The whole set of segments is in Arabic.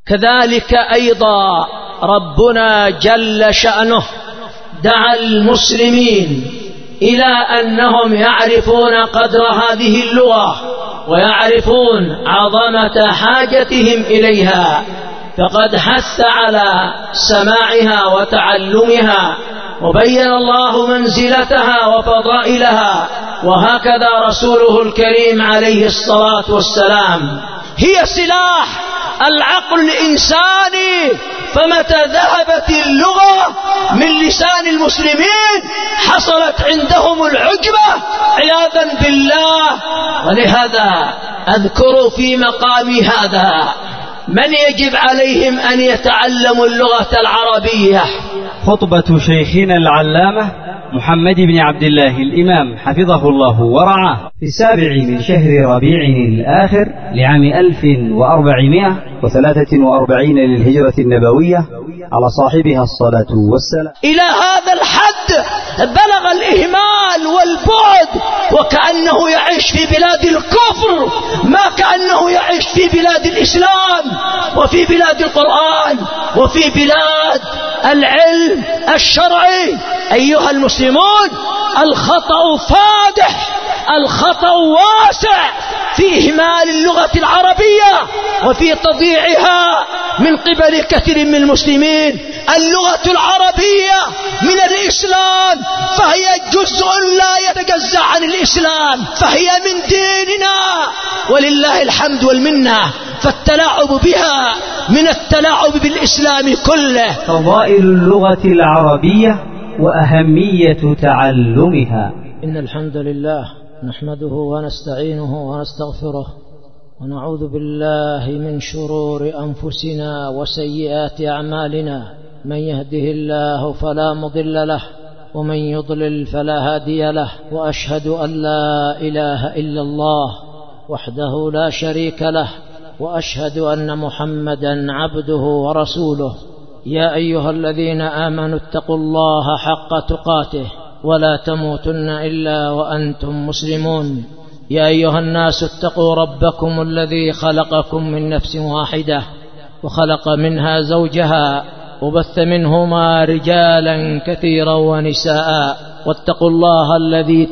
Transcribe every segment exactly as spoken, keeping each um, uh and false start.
كذلك أيضا ربنا جل شأنه دعا المسلمين إلى أنهم يعرفون قدر هذه اللغة ويعرفون عظمة حاجتهم إليها، فقد حث على سماعها وتعلمها، وبين الله منزلتها وفضائلها، وهكذا رسوله الكريم عليه الصلاة والسلام. هي سلاح العقل الإنساني، فمتى ذهبت اللغة من لسان المسلمين حصلت عندهم العجبة عياذا بالله. ولهذا أذكر في مقام هذا من يجب عليهم أن يتعلموا اللغة العربية. خطبة شيخنا العلامة محمد بن عبد الله الإمام حفظه الله ورعاه في السابع من شهر ربيع الآخر لعام ألف وأربعمائة وثلاثة وأربعين للهجرة النبوية على صاحبها الصلاة والسلام. إلى هذا الحد بلغ الإهمال والبعد، وكأنه يعيش في بلاد الكفر ما كأنه يعيش في بلاد الإسلام وفي بلاد القرآن وفي بلاد العلم الشرعي. أيها المسلمون، الخطأ فادح، الخطأ واسع في إهمال اللغة العربية وفي تضييعها من قبل كثير من المسلمين. اللغة العربية من الإسلام، فهي جزء لا يتجزأ عن الإسلام، فهي من ديننا ولله الحمد والمنة، فالتلاعب بها من التلاعب بالإسلام كله. فضائل اللغة العربية وأهمية تعلمها. إن الحمد لله نحمده ونستعينه ونستغفره، ونعوذ بالله من شرور أنفسنا وسيئات أعمالنا. من يهده الله فلا مضل له، ومن يضلل فلا هادي له، وأشهد أن لا إله إلا الله وحده لا شريك له، وأشهد أن محمدا عبده ورسوله. يا أيها الذين آمنوا اتقوا الله حق تقاته ولا تموتن إلا وأنتم مسلمون. يا أيها الناس اتقوا ربكم الذي خلقكم من نفس واحدة وخلق منها زوجها وبث منهما رجالا كثيرا ونساء، واتقوا الله الذي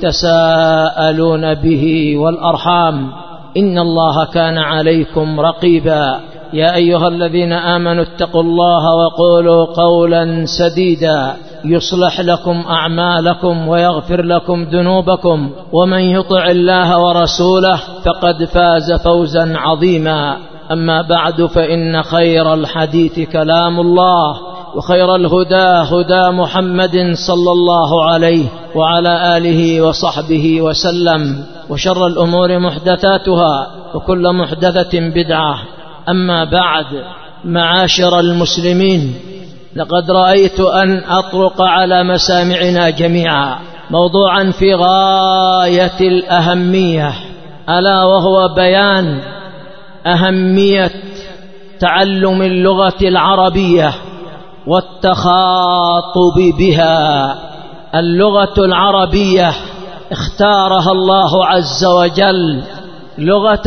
تساءلون به والأرحام إن الله كان عليكم رقيبا. يا أيها الذين آمنوا اتقوا الله وقولوا قولا سديدا يصلح لكم أعمالكم ويغفر لكم ذنوبكم، ومن يطع الله ورسوله فقد فاز فوزا عظيما. أما بعد، فإن خير الحديث كلام الله، وخير الهدى هدى محمد صلى الله عليه وعلى آله وصحبه وسلم، وشر الأمور محدثاتها، وكل محدثة بدعة. أما بعد، معاشر المسلمين، لقد رأيت أن أطرق على مسامعنا جميعا موضوعا في غاية الأهمية، ألا وهو بيان أهمية تعلم اللغة العربية والتخاطب بها. اللغة العربية اختارها الله عز وجل لغة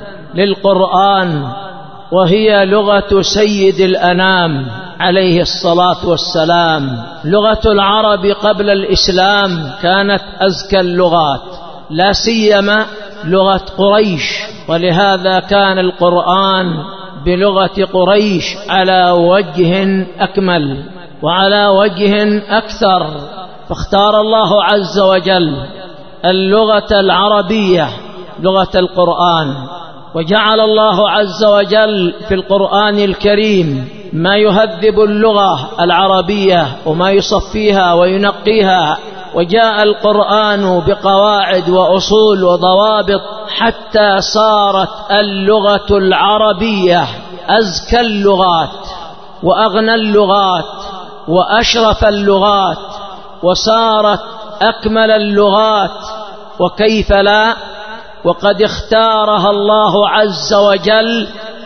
للقرآن، وهي لغة سيد الأنام عليه الصلاة والسلام. لغة العرب قبل الإسلام كانت أزكى اللغات، لا سيما لغة قريش، ولهذا كان القرآن بلغة قريش على وجه أكمل وعلى وجه أكثر. فاختار الله عز وجل اللغة العربية لغة القرآن، وجعل الله عز وجل في القرآن الكريم ما يهذب اللغة العربية وما يصفيها وينقيها. وجاء القرآن بقواعد وأصول وضوابط حتى صارت اللغة العربية أزكى اللغات وأغنى اللغات وأشرف اللغات، وصارت أكمل اللغات. وكيف لا، وقد اختارها الله عز وجل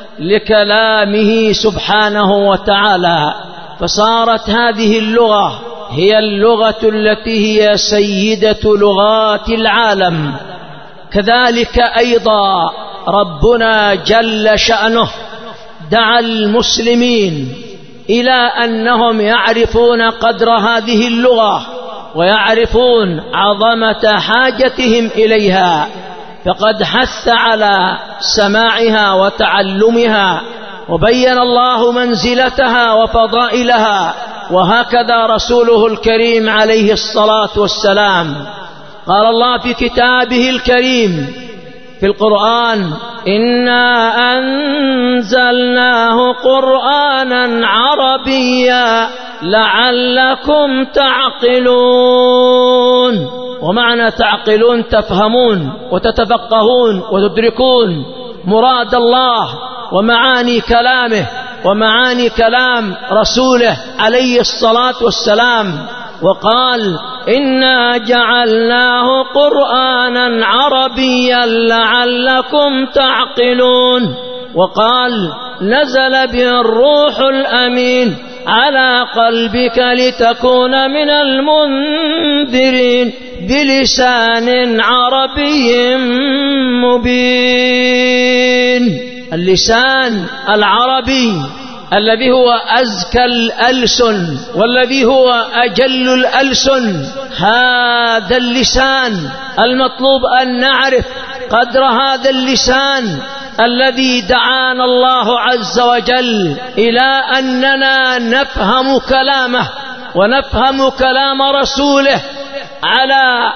لكلامه سبحانه وتعالى، فصارت هذه اللغة هي اللغة التي هي سيدة لغات العالم. كذلك أيضا ربنا جل شأنه دعا المسلمين إلى أنهم يعرفون قدر هذه اللغة ويعرفون عظمة حاجتهم إليها، فقد حث على سماعها وتعلمها، وبين الله منزلتها وفضائلها. وهكذا رسوله الكريم عليه الصلاة والسلام قال الله في كتابه الكريم في القرآن: إنا أنزلناه قرآنا عربيا لعلكم تعقلون. ومعنى تعقلون تفهمون وتتفقهون وتدركون مراد الله ومعاني كلامه ومعاني كلام رسوله عليه الصلاة والسلام. وقال: إنا جعلناه قرآنا عربيا لعلكم تعقلون. وقال: نزل به الروح الأمين على قلبك لتكون من المنذرين بلسان عربي مبين. اللسان العربي الذي هو أزكى الألسن والذي هو أجل الألسن، هذا اللسان المطلوب أن نعرف قدر هذا اللسان الذي دعانا الله عز وجل إلى أننا نفهم كلامه ونفهم كلام رسوله على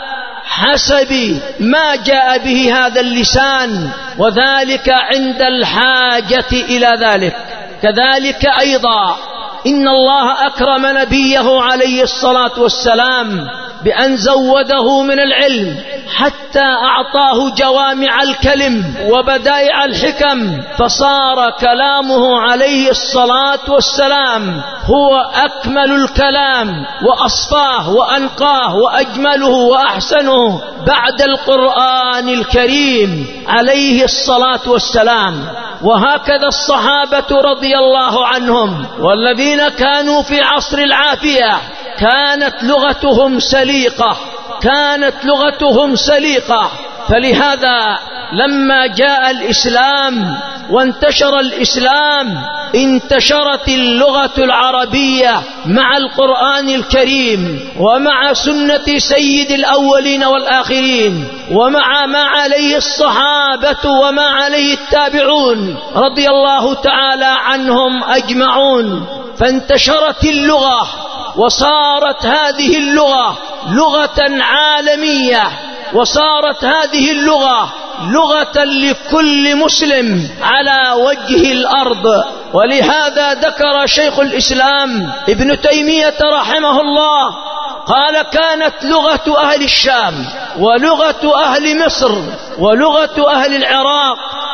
حسب ما جاء به هذا اللسان، وذلك عند الحاجة إلى ذلك. كذلك أيضا إن الله أكرم نبيه عليه الصلاة والسلام بأن زوده من العلم حتى أعطاه جوامع الكلم وبدائع الحكم، فصار كلامه عليه الصلاة والسلام هو أكمل الكلام وأصفاه وأنقاه وأجمله وأحسنه بعد القرآن الكريم عليه الصلاة والسلام. وهكذا الصحابة رضي الله عنهم والذين كانوا في عصر العافية كانت لغتهم سليقة كانت لغتهم سليقة فلهذا لما جاء الإسلام وانتشر الإسلام انتشرت اللغة العربية مع القرآن الكريم ومع سنة سيد الأولين والآخرين ومع ما عليه الصحابة وما عليه التابعون رضي الله تعالى عنهم أجمعون، فانتشرت اللغة وصارت هذه اللغة لغة عالمية، وصارت هذه اللغة لغة لكل مسلم على وجه الأرض. ولهذا ذكر شيخ الإسلام ابن تيمية رحمه الله قال: كانت لغة أهل الشام ولغة أهل مصر ولغة أهل العراق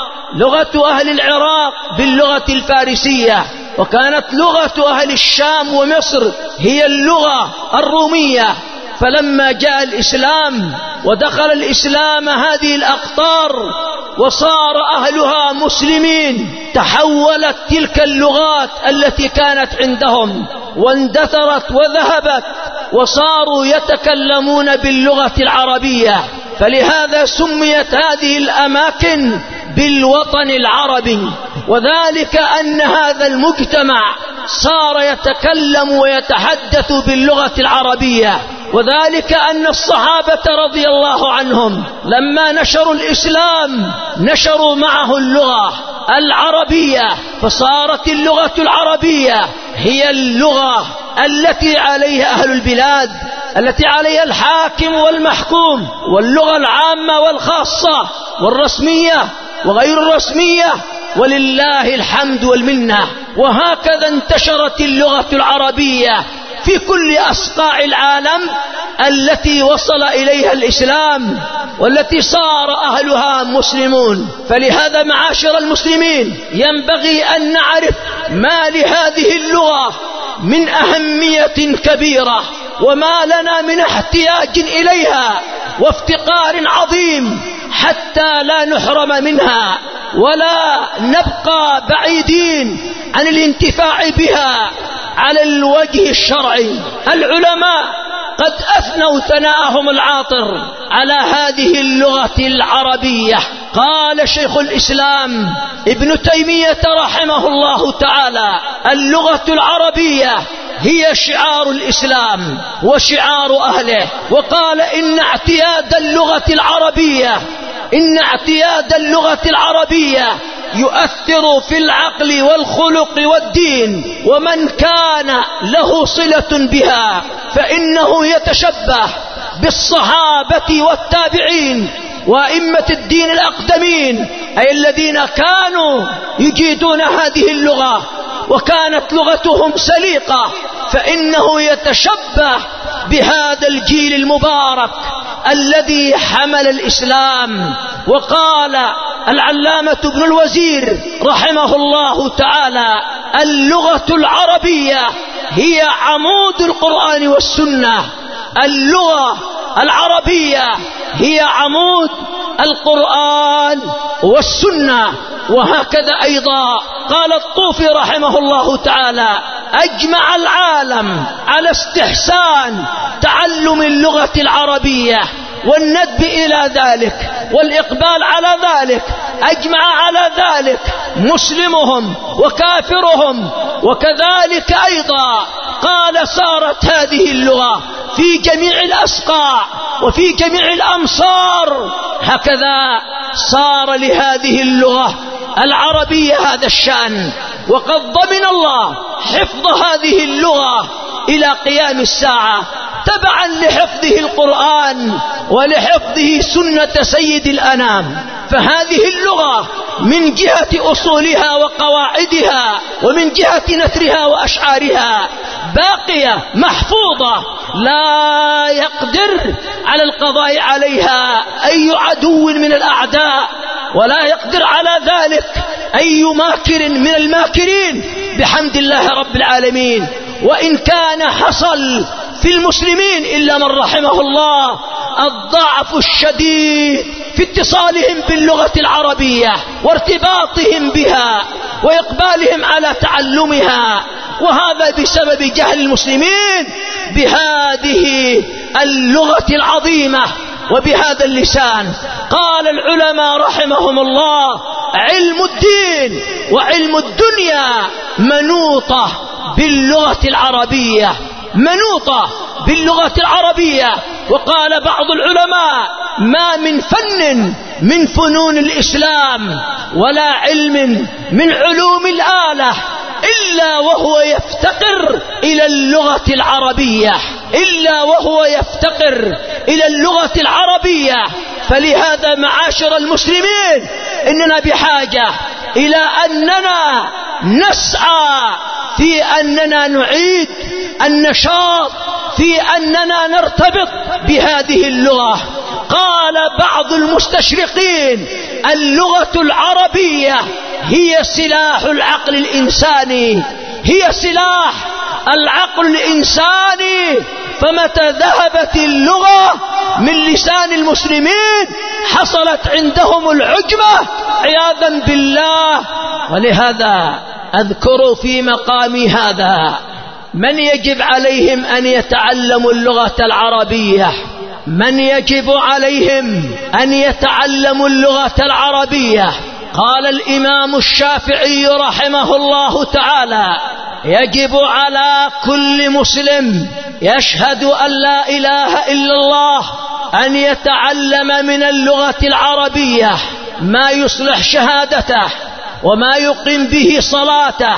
لغة أهل العراق باللغة الفارسية، وكانت لغة أهل الشام ومصر هي اللغة الرومية. فلما جاء الإسلام ودخل الإسلام هذه الأقطار وصار أهلها مسلمين تحولت تلك اللغات التي كانت عندهم واندثرت وذهبت وصاروا يتكلمون باللغة العربية، فلهذا سميت هذه الأماكن بالوطن العربي. وذلك أن هذا المجتمع صار يتكلم ويتحدث باللغة العربية، وذلك أن الصحابة رضي الله عنهم لما نشروا الإسلام نشروا معه اللغة العربية، فصارت اللغة العربية هي اللغة التي عليها أهل البلاد، التي عليها الحاكم والمحكوم، واللغة العامة والخاصة والرسمية وغير الرسمية، ولله الحمد والمنة. وهكذا انتشرت اللغة العربية في كل أصقاع العالم التي وصل إليها الإسلام والتي صار أهلها مسلمون. فلهذا معاشر المسلمين ينبغي أن نعرف ما لهذه اللغة من أهمية كبيرة وما لنا من احتياج إليها وافتقار عظيم حتى لا نحرم منها ولا نبقى بعيدين عن الانتفاع بها على الوجه الشرعي. العلماء قد أثنوا ثناءهم العاطر على هذه اللغة العربية قال شيخ الإسلام ابن تيمية رحمه الله تعالى: اللغة العربية هي شعار الإسلام وشعار أهله. وقال: إن اعتياد اللغة العربية إن اعتياد اللغة العربية يؤثر في العقل والخلق والدين، ومن كان له صلة بها فإنه يتشبه بالصحابة والتابعين وأئمة الدين الأقدمين، أي الذين كانوا يجيدون هذه اللغة وكانت لغتهم سليقة، فإنه يتشبه بهذا الجيل المبارك الذي حمل الإسلام. وقال العلامة ابن الوزير رحمه الله تعالى: اللغة العربية هي عمود القرآن والسنة. اللغة العربية هي عمود القرآن والسنة. وهكذا أيضا قال الطوفي رحمه الله تعالى: أجمع العالم على استحسان تعلم اللغة العربية والندب إلى ذلك والإقبال على ذلك. أجمع على ذلك مسلمهم وكافرهم. وكذلك أيضا قال: صارت هذه اللغة في جميع الأسقاع وفي جميع الأمصار. هكذا صار لهذه اللغة العربية هذا الشأن، وقد ضمن الله حفظ هذه اللغة إلى قيام الساعة تبعا لحفظه القرآن ولحفظه سنة سيد الأنام. فهذه اللغة من جهة أصولها وقواعدها ومن جهة نثرها وأشعارها باقية محفوظة، لا يقدر على القضاء عليها أي عدو من الأعداء، ولا يقدر على ذلك أي ماكر من الماكرين بحمد الله رب العالمين. وإن كان حصل في المسلمين إلا من رحمه الله الضعف الشديد في اتصالهم باللغة العربية وارتباطهم بها وإقبالهم على تعلمها، وهذا بسبب جهل المسلمين بهذه اللغة العظيمة وبهذا اللسان. قال العلماء رحمهم الله: علم الدين وعلم الدنيا منوطة باللغة العربية، منوطة باللغة العربية. وقال بعض العلماء: ما من فن من فنون الإسلام ولا علم من علوم الآلة إلا وهو يفتقر إلى اللغة العربية، إلا وهو يفتقر إلى اللغة العربية. فلهذا معاشر المسلمين إننا بحاجة إلى أننا نسعى في أننا نعيد النشاط في أننا نرتبط بهذه اللغة. قال بعض المستشرقين: اللغة العربية هي سلاح العقل الإنساني، هي سلاح العقل الإنساني. فمتى ذهبت اللغة من لسان المسلمين حصلت عندهم العجمة عياذا بالله. ولهذا أذكر في مقامي هذا من يجب عليهم أن يتعلموا اللغة العربية، من يجب عليهم أن يتعلموا اللغة العربية. قال الإمام الشافعي رحمه الله تعالى: يجب على كل مسلم يشهد أن لا إله إلا الله أن يتعلم من اللغة العربية ما يصلح شهادته وما يقيم به صلاته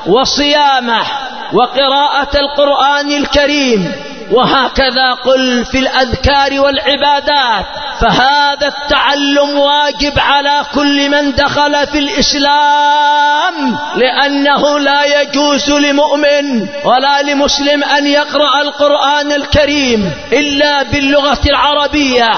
وصيامه وقراءة القرآن الكريم، وهكذا قل في الأذكار والعبادات. فهذا التعلم واجب على كل من دخل في الإسلام، لأنه لا يجوز لمؤمن ولا لمسلم أن يقرأ القرآن الكريم إلا باللغة العربية.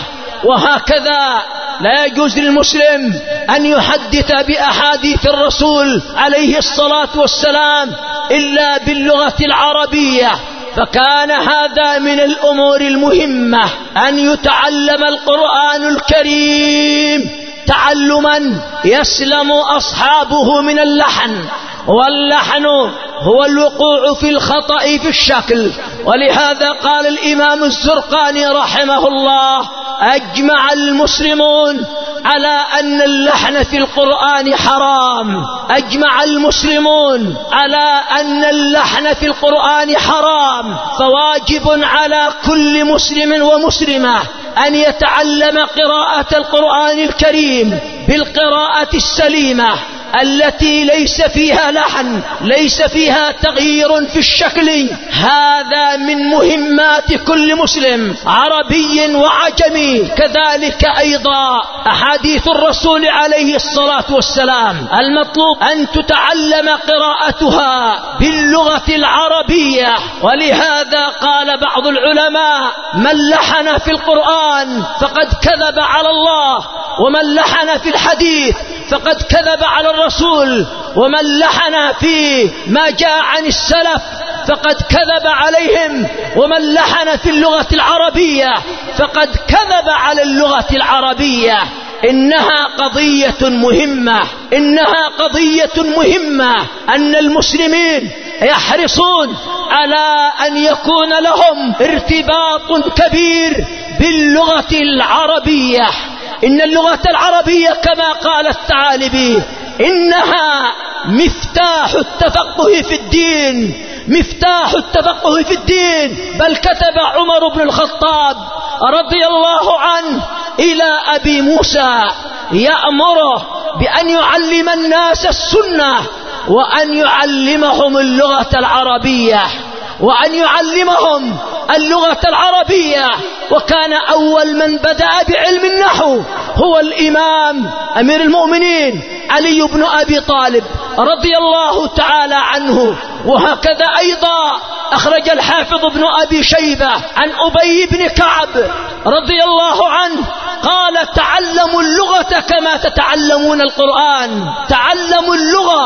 وهكذا لا يجوز للمسلم أن يحدث بأحاديث الرسول عليه الصلاة والسلام إلا باللغة العربية. فكان هذا من الأمور المهمة أن يتعلم القرآن الكريم تعلما يسلم أصحابه من اللحن، واللحن هو الوقوع في الخطأ في الشكل. ولهذا قال الإمام الزرقاني رحمه الله: أجمع المسلمون على أن اللحن في القرآن حرام. أجمع المسلمون على أن اللحن في القرآن حرام، فواجب على كل مسلم ومسلمة أن يتعلم قراءة القرآن الكريم بالقراءة السليمة التي ليس فيها لحن، ليس فيها تغيير في الشكل. هذا من مهمات كل مسلم عربي وعجمي. كذلك أيضا أحاديث الرسول عليه الصلاة والسلام المطلوب أن تتعلم قراءتها باللغة العربية. ولهذا قال بعض العلماء: من لحن في القرآن فقد كذب على الله، ومن لحن في الحديث فقد كذب على الرسول، ومن لحن في ما جاء عن السلف فقد كذب عليهم، ومن لحن في اللغة العربية فقد كذب على اللغة العربية. إنها قضية مهمة، إنها قضية مهمة أن المسلمين يحرصون على أن يكون لهم ارتباط كبير باللغة العربية. إن اللغة العربية كما قال الثعالبي إنها مفتاح التفقه في الدين، مفتاح التفقه في الدين. بل كتب عمر بن الخطاب رضي الله عنه إلى أبي موسى يأمره بأن يعلم الناس السنة، وأن يعلمهم اللغة العربية، وأن يعلمهم اللغة العربية. وكان أول من بدأ بعلم النحو هو الإمام أمير المؤمنين علي بن أبي طالب رضي الله تعالى عنه. وهكذا أيضا أخرج الحافظ ابن أبي شيبة عن أبي بن كعب رضي الله عنه قال: تعلموا اللغة كما تتعلمون القرآن، تعلموا اللغة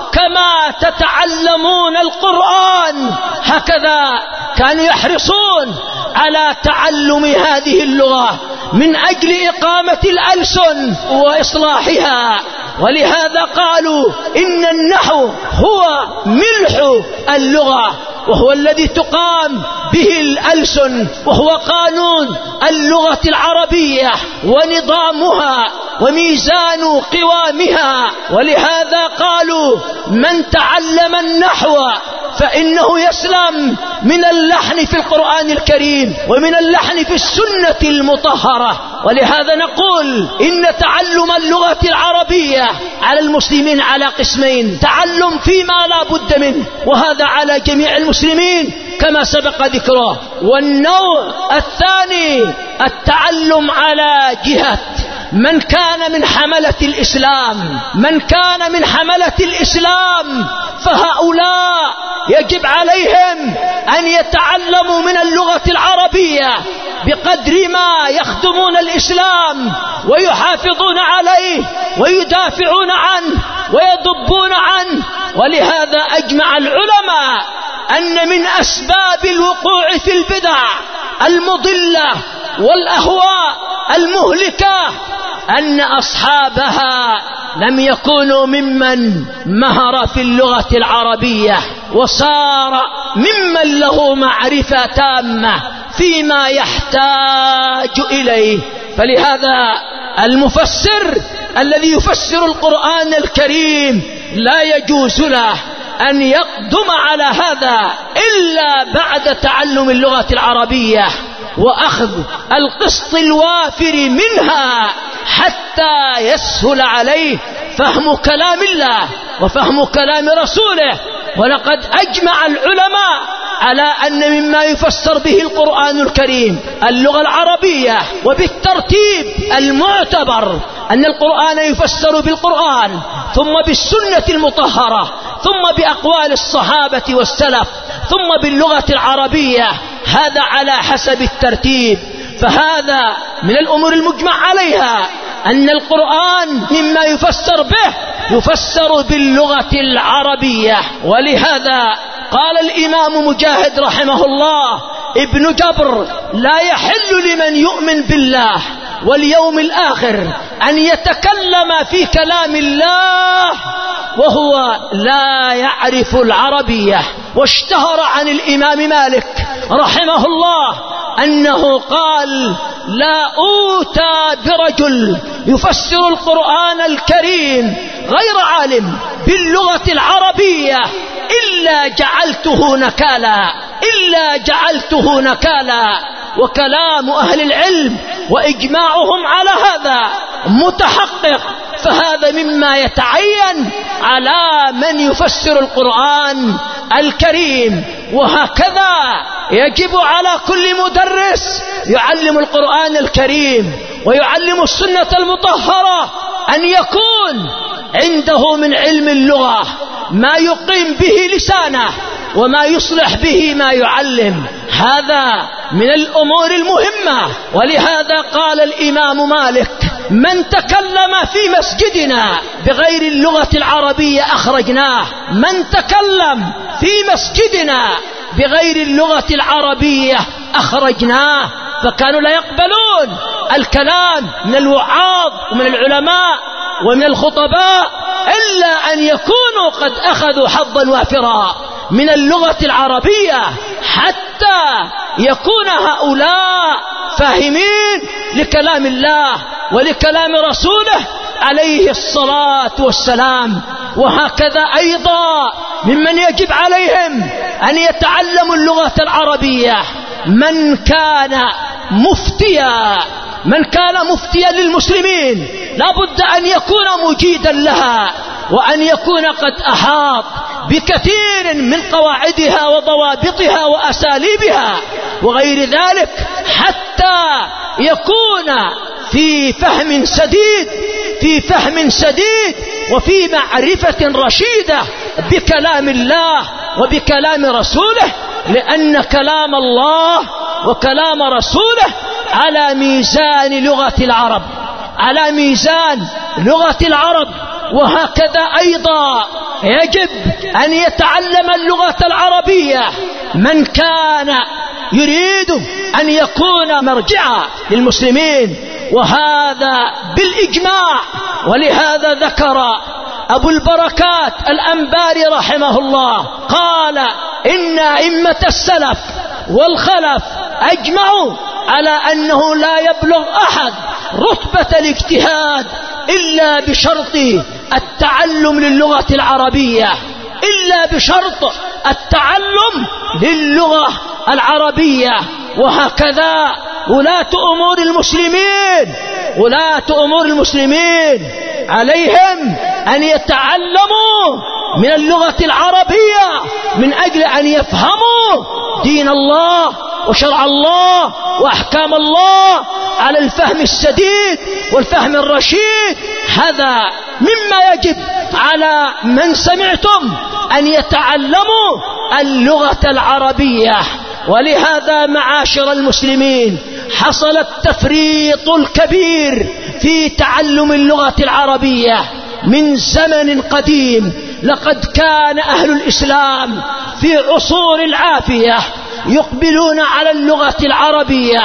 كما تتعلمون القرآن. هكذا كانوا يحرصون على تعلم هذه اللغة من أجل إقامة الألسن وإصلاحها. ولهذا قالوا إن النحو هو ملح اللغة، وهو الذي تقام به الألسن، وهو قانون اللغة العربية ونظامها وميزان قوامها. ولهذا قالوا: من تعلم النحو فإنه يسلم من اللحن في القرآن الكريم ومن اللحن في السنة المطهرة. ولهذا نقول إن تعلم اللغة العربية على المسلمين على قسمين: تعلم فيما لا بد منه، وهذا على جميع المسلمين كما سبق ذكره. والنوع الثاني التعلم على جهة من كان من حملة الإسلام، من كان من حملة الإسلام فهؤلاء يجب عليهم أن يتعلموا من اللغة العربية بقدر ما يخدمون الإسلام ويحافظون عليه ويدافعون عنه ويضبون عنه. ولهذا أجمع العلماء أن من أسباب الوقوع في البدع المضلة والأهواء المهلكة أن أصحابها لم يكونوا ممن مهر في اللغة العربية وصار ممن له معرفة تامة فيما يحتاج إليه. فلهذا المفسر الذي يفسر القرآن الكريم لا يجوز له أن يقدم على هذا إلا بعد تعلم اللغة العربية وأخذ القسط الوافر منها حتى يسهل عليه فهم كلام الله وفهم كلام رسوله. ولقد أجمع العلماء على أن مما يفسر به القرآن الكريم اللغة العربية، وبالترتيب المعتبر أن القرآن يفسر بالقرآن ثم بالسنة المطهرة ثم بأقوال الصحابة والسلف ثم باللغة العربية، هذا على حسب الترتيب. فهذا من الأمور المجمع عليها أن القرآن مما يفسر به يفسر باللغة العربية. ولهذا قال الإمام مجاهد رحمه الله ابن جبر: لا يحل لمن يؤمن بالله واليوم الآخر أن يتكلم في كلام الله وهو لا يعرف العربية. واشتهر عن الإمام مالك رحمه الله أنه قال: لا أوتى برجل يفسر القرآن الكريم غير عالم باللغة العربية إلا جعلته نكالا إلا جعلته نكالا. وكلام أهل العلم وإجماعهم على هذا متحقق، فهذا مما يتعين على من يفسر القرآن الكريم. وهكذا يجب على كل مدرس يعلم القرآن الكريم ويعلم السنة المطهرة أن يكون عنده من علم اللغة ما يقيم به لسانه وما يصلح به ما يعلم. هذا من الأمور المهمة. ولهذا قال الإمام مالك: من تكلم في مسجدنا بغير اللغة العربية أخرجناه. من تكلم في مسجدنا بغير اللغة العربية أخرجناه. فكانوا لا يقبلون الكلام من الوعاظ ومن العلماء ومن الخطباء إلا أن يكونوا قد أخذوا حظا وافرا من اللغة العربية، حتى يكون هؤلاء فاهمين لكلام الله ولكلام رسوله عليه الصلاة والسلام. وهكذا أيضا ممن يجب عليهم أن يتعلموا اللغة العربية من كان مفتيا من كان مفتيا للمسلمين لا بد أن يكون مجيدا لها، وأن يكون قد أحاط بكثير من قواعدها وضوابطها وأساليبها وغير ذلك، حتى يكون في فهم سديد في فهم سديد وفي معرفة رشيدة بكلام الله وبكلام رسوله. لأن كلام الله وكلام رسوله على ميزان لغة العرب على ميزان لغة العرب. وهكذا أيضا يجب أن يتعلم اللغة العربية من كان يريد أن يكون مرجعا للمسلمين، وهذا بالإجماع. ولهذا ذكر أبو البركات الأنباري رحمه الله قال: إن أئمة السلف والخلف أجمعوا على أنه لا يبلغ أحد رتبة الاجتهاد إلا بشرط التعلم للغة العربية إلا بشرط التعلم للغة العربية. وهكذا ولاة أمور المسلمين ولاة أمور المسلمين عليهم أن يتعلموا من اللغة العربية من أجل أن يفهموا دين الله وشرع الله وأحكام الله على الفهم السديد والفهم الرشيد. هذا مما يجب على من سمعتم أن يتعلموا اللغة العربية. ولهذا معاشر المسلمين حصل التفريط الكبير في تعلم اللغة العربية من زمن قديم. لقد كان أهل الإسلام في عصور العافية يقبلون على اللغة العربية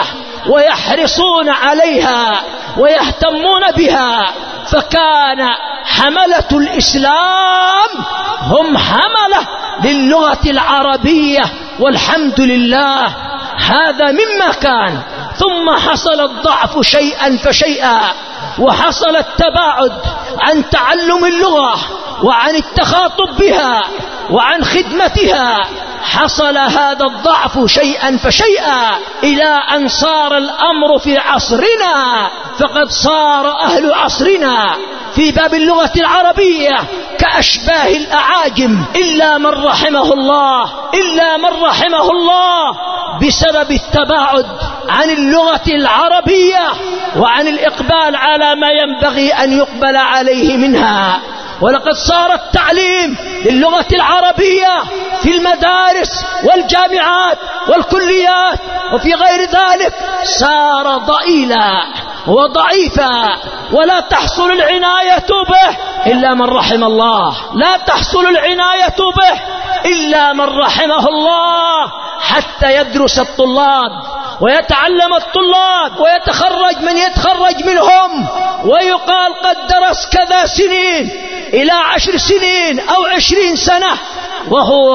ويحرصون عليها ويهتمون بها، فكان حملة الإسلام هم حملة للغة العربية والحمد لله. هذا مما كان. ثم حصل الضعف شيئا فشيئا، وحصل التباعد عن تعلم اللغة وعن التخاطب بها وعن خدمتها. حصل هذا الضعف شيئا فشيئا إلى أن صار الأمر في عصرنا، فقد صار أهل عصرنا في باب اللغة العربية كأشباه الأعاجم إلا من رحمه الله إلا من رحمه الله بسبب التباعد عن اللغة العربية وعن الإقبال على ما ينبغي أن يقبل عليه منها. ولقد صار التعليم للغة العربية في المدارس والجامعات والكليات وفي غير ذلك صار ضئيلا وضعيفا، ولا تحصل العناية به إلا من رحم الله لا تحصل العناية به إلا من رحمه الله، حتى يدرس الطلاب ويتعلم الطلاب ويتخرج من يتخرج منهم ويقال قد درس كذا سنين إلى عشر سنين أو عشرين سنة وهو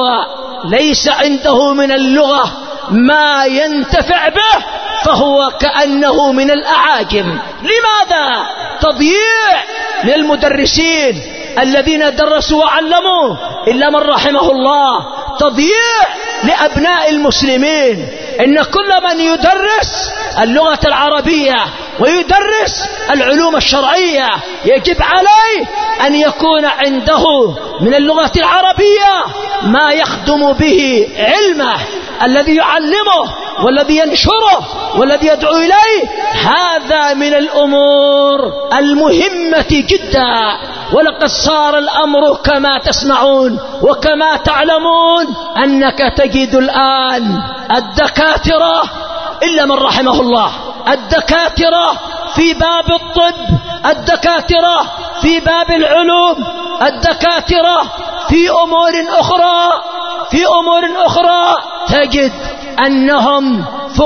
ليس عنده من اللغة ما ينتفع به، فهو كأنه من الأعاجم. لماذا؟ تضييع من المدرسين الذين درسوا وعلموا إلا من رحمه الله، تضييع لأبناء المسلمين. إن كل من يدرس اللغة العربية ويدرس العلوم الشرعية يجب عليه أن يكون عنده من اللغة العربية ما يخدم به علمه الذي يعلمه والذي ينشره والذي يدعو إليه. هذا من الأمور المهمة جدا. ولقد صار الأمر كما تسمعون وكما تعلمون أنك تجد الآن الدكاترة إلا من رحمه الله، الدكاترة في باب الطب، الدكاترة في باب العلوم، الدكاترة في أمور أخرى في أمور أخرى تجد أنهم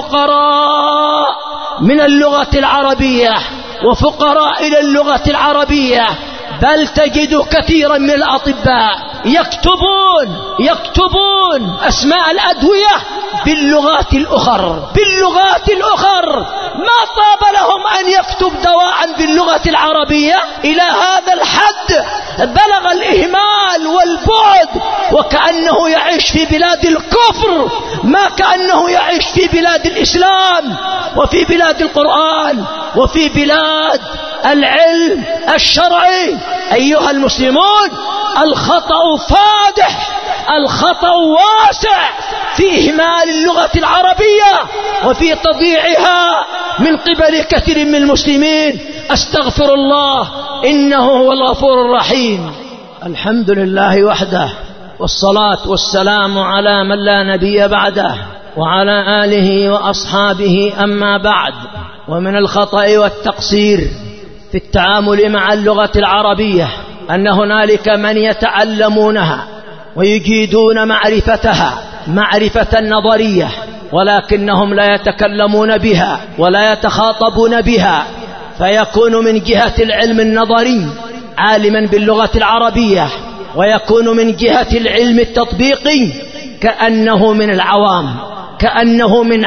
فقراء من اللغة العربية وفقراء إلى اللغة العربية. بل تجد كثيرا من الأطباء يكتبون يكتبون أسماء الأدوية باللغات الأخر باللغات الأخر ما طاب لهم أن يكتب دواء باللغة العربية. إلى هذا الحد بلغ الإهمال والبعد، وكأنه يعيش في بلاد الكفر ما كأنه يعيش في بلاد الإسلام وفي بلاد القرآن وفي بلاد العلم الشرعي. أيها المسلمون، الخطأ فادح، الخطأ واسع في إهمال اللغة العربية وفي تضييعها من قبل كثير من المسلمين. أستغفر الله إنه هو الغفور الرحيم. الحمد لله وحده، والصلاة والسلام على من لا نبي بعده وعلى آله وأصحابه. أما بعد، ومن الخطأ والتقصير في التعامل مع اللغة العربية أن هنالك من يتعلمونها ويجيدون معرفتها معرفة نظرية، ولكنهم لا يتكلمون بها ولا يتخاطبون بها، فيكون من جهة العلم النظري عالما باللغة العربية، ويكون من جهة العلم التطبيقي كأنه من العوام، كأنه من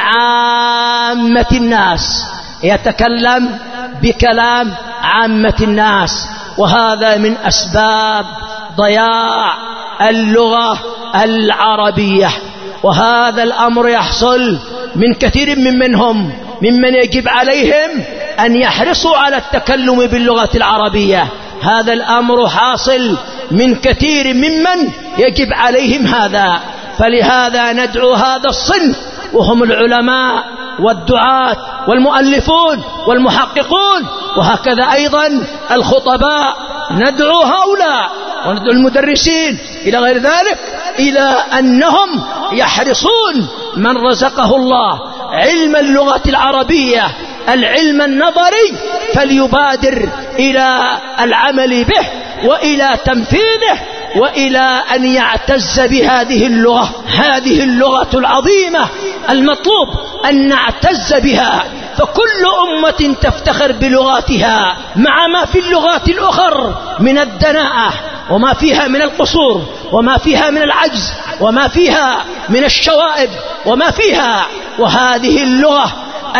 عامة الناس، يتكلم بكلام عامة الناس. وهذا من أسباب ضياع اللغة العربية. وهذا الأمر يحصل من كثير من منهم ممن يجب عليهم أن يحرصوا على التكلم باللغة العربية. هذا الأمر حاصل من كثير ممن يجب عليهم هذا. فلهذا ندعو هذا الصنف وهم العلماء والدعاة والمؤلفون والمحققون، وهكذا أيضا الخطباء، ندعو هؤلاء وندعو المدرسين إلى غير ذلك إلى أنهم يحرصون من رزقه الله علم اللغة العربية العلم النظري فليبادر إلى العمل به وإلى تنفيذه وإلى أن يعتز بهذه اللغة، هذه اللغة العظيمة المطلوب أن نعتز بها. فكل أمة تفتخر بلغاتها مع ما في اللغات الأخر من الدناءة وما فيها من القصور وما فيها من العجز وما فيها من الشوائب وما فيها. وهذه اللغة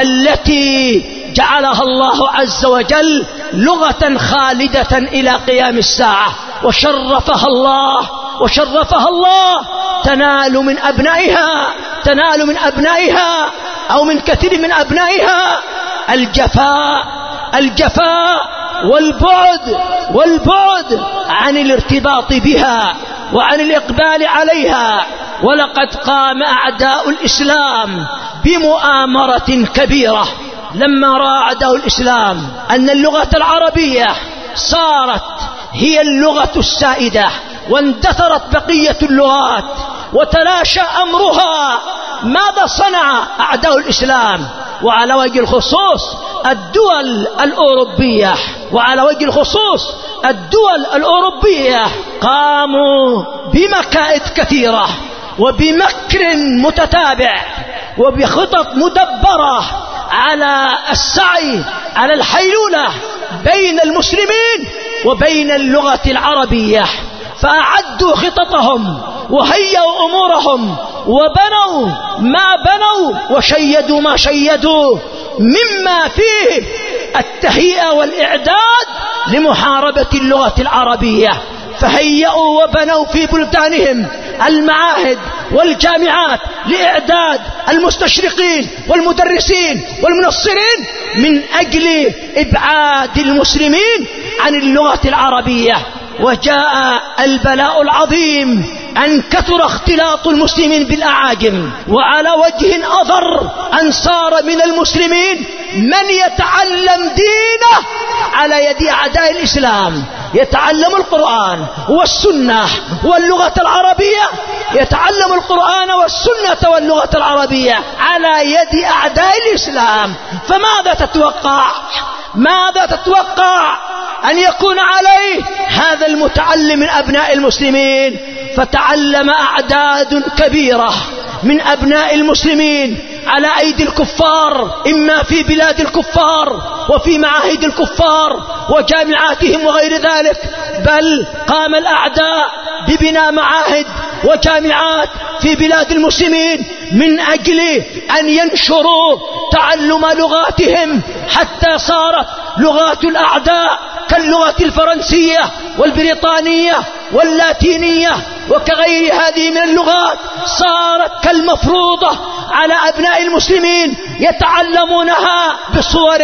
التي جعلها الله عز وجل لغة خالدة إلى قيام الساعة، وشرفها الله وشرفها الله تنال من أبنائها تنال من أبنائها أو من كثير من أبنائها الجفاء الجفاء والبعد والبعد عن الارتباط بها وعن الإقبال عليها. ولقد قام أعداء الإسلام بمؤامرة كبيرة لما رأى أعداء الإسلام أن اللغة العربية صارت هي اللغة السائدة واندثرت بقية اللغات وتلاشى أمرها. ماذا صنع أعداء الإسلام؟ وعلى وجه الخصوص الدول الأوروبية وعلى وجه الخصوص الدول الأوروبية قاموا بمكائد كثيرة وبمكر متتابع وبخطط مدبرة على السعي على الحيلولة بين المسلمين وبين اللغة العربية. فأعدوا خططهم وهيئوا أمورهم وبنوا ما بنوا وشيدوا ما شيدوا، مما فيه التهيئة والإعداد لمحاربة اللغة العربية، فهيئوا وبنوا في بلدانهم المعاهد والجامعات لإعداد المستشرقين والمدرسين والمنصرين من أجل إبعاد المسلمين عن اللغة العربية. وجاء البلاء العظيم أن كثر اختلاط المسلمين بالأعاجم، وعلى وجه أضر أن صار من المسلمين من يتعلم دينه على يد أعداء الإسلام، يتعلم القرآن والسنة واللغة العربية، يتعلم القرآن والسنة واللغة العربية على يد أعداء الإسلام. فماذا تتوقع؟ ماذا تتوقع أن يكون عليه هذا المتعلم من أبناء المسلمين؟ فتعلم أعداد كبيرة من أبناء المسلمين على أيدي الكفار، إما في بلاد الكفار وفي معاهد الكفار وجامعاتهم وغير ذلك، بل قام الأعداء ببناء معاهد وجامعات في بلاد المسلمين من أجل أن ينشروا تعلم لغاتهم، حتى صارت لغات الأعداء كاللغة الفرنسية والبريطانية واللاتينية وكغير هذه من اللغات، صارت كالمفروضة على أبناء المسلمين يتعلمونها بصور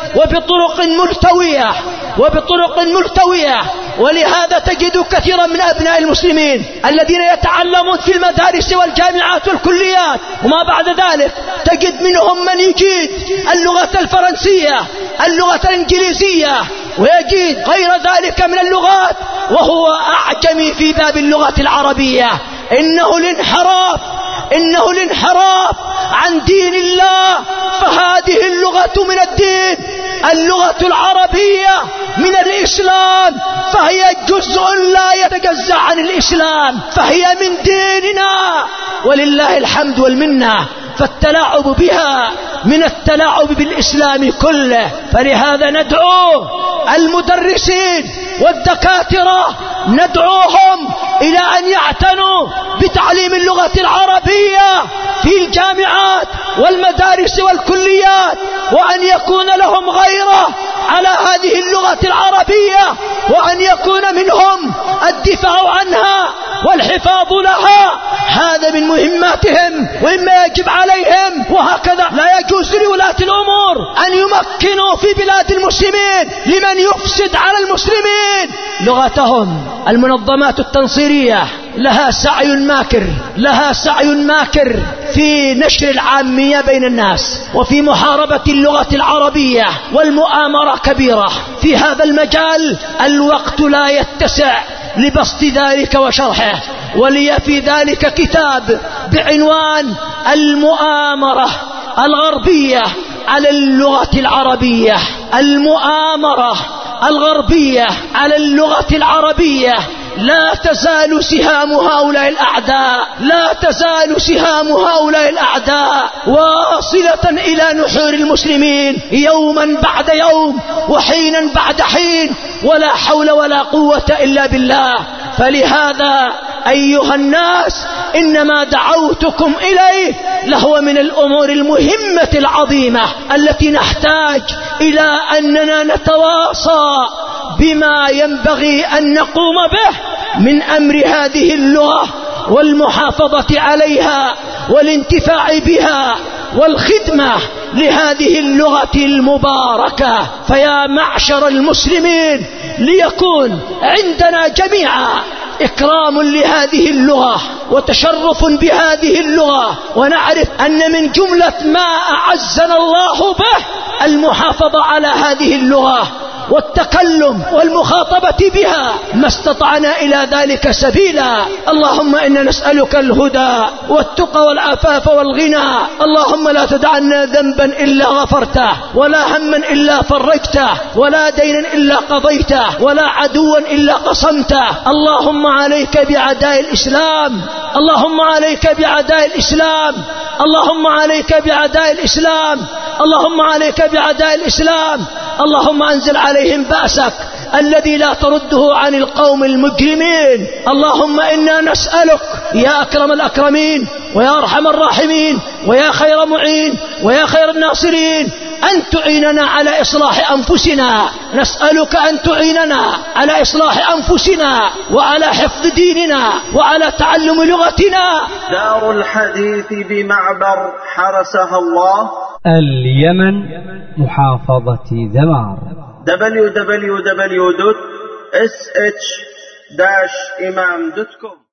وبطرق ملتوية وبطرق ملتوية. ولهذا تجد كثيرا من أبناء المسلمين الذين يتعلمون في المدارس والجامعات والكليات، وما بعد ذلك تجد منهم من يجيد اللغة الفرنسية، اللغة الإنجليزية، ويجيد غير ذلك من اللغات وهو أعجمي في باب اللغة العربية. إنه الانحراف إنه الانحراف عن دين الله. فهذه اللغة من الدين، اللغة العربية من الإسلام، فهي جزء لا يتجزأ عن الإسلام، فهي من ديننا ولله الحمد والمنة. فالتلاعب بها من التلاعب بالإسلام كله. فلهذا ندعو المدرسين والدكاترة، ندعوهم إلى أن يعتنوا بتعليم اللغة العربية في الجامعات والمدارس والكليات، وأن يكون لهم غيرة على هذه اللغة العربية، وأن يكون منهم الدفاع عنها والحفاظ لها. هذا من مهماتهم وإما يجب عليهم. وهكذا لا يجوز لولاة الأمور أن يمكنوا في بلاد المسلمين لمن يفسد على المسلمين لغتهم. المنظمات التنصيرية لها سعي ماكر لها سعي ماكر في نشر العامية بين الناس وفي محاربة اللغة العربية، والمؤامرة كبيرة في هذا المجال. الوقت لا يتسع لبسط ذلك وشرحه، ولي في ذلك كتاب بعنوان المؤامرة الغربية على اللغة العربية. المؤامرة الغربية على اللغة العربية لا تزال سهام هؤلاء الأعداء لا تزال سهام هؤلاء الأعداء واصلة إلى نحور المسلمين يوما بعد يوم وحينا بعد حين، ولا حول ولا قوة إلا بالله. فلهذا أيها الناس، إنما دعوتكم إليه لهو من الأمور المهمة العظيمة التي نحتاج إلى أننا نتواصى بما ينبغي أن نقوم به من أمر هذه اللغة والمحافظة عليها والانتفاع بها والخدمة لهذه اللغة المباركة. فيا معشر المسلمين، ليكون عندنا جميعا إكرام لهذه اللغة وتشرف بهذه اللغة، ونعرف أن من جملة ما أعزنا الله به المحافظة على هذه اللغة والتكلم والمخاطبة بها ما استطعنا إلى ذلك سبيلا. اللهم إنا نسألك الهدى والتقى والعفاف والغنى. اللهم لا تدعنا ذنبا إلا غفرته، ولا هما إلا فرجته، ولا دينا إلا قضيته، ولا عدوا إلا قصمته. اللهم عليك بعداء الإسلام اللهم عليك بعداء الإسلام اللهم عليك بعداء الإسلام اللهم عليك بعداء الإسلام. اللهم أنزل عليهم بأسك الذي لا ترده عن القوم المجرمين. اللهم إنا نسألك يا أكرم الأكرمين ويا أرحم الراحمين ويا خير معين ويا خير الناصرين أن تعيننا على إصلاح أنفسنا، نسألك أن تعيننا على إصلاح أنفسنا وعلى حفظ ديننا وعلى تعلم لغتنا. دار الحديث بمعبر حرسها الله، اليمن، محافظة ذمار. دبليو دبليو دبليو دوت إس إتش داش إمام دوت كوم.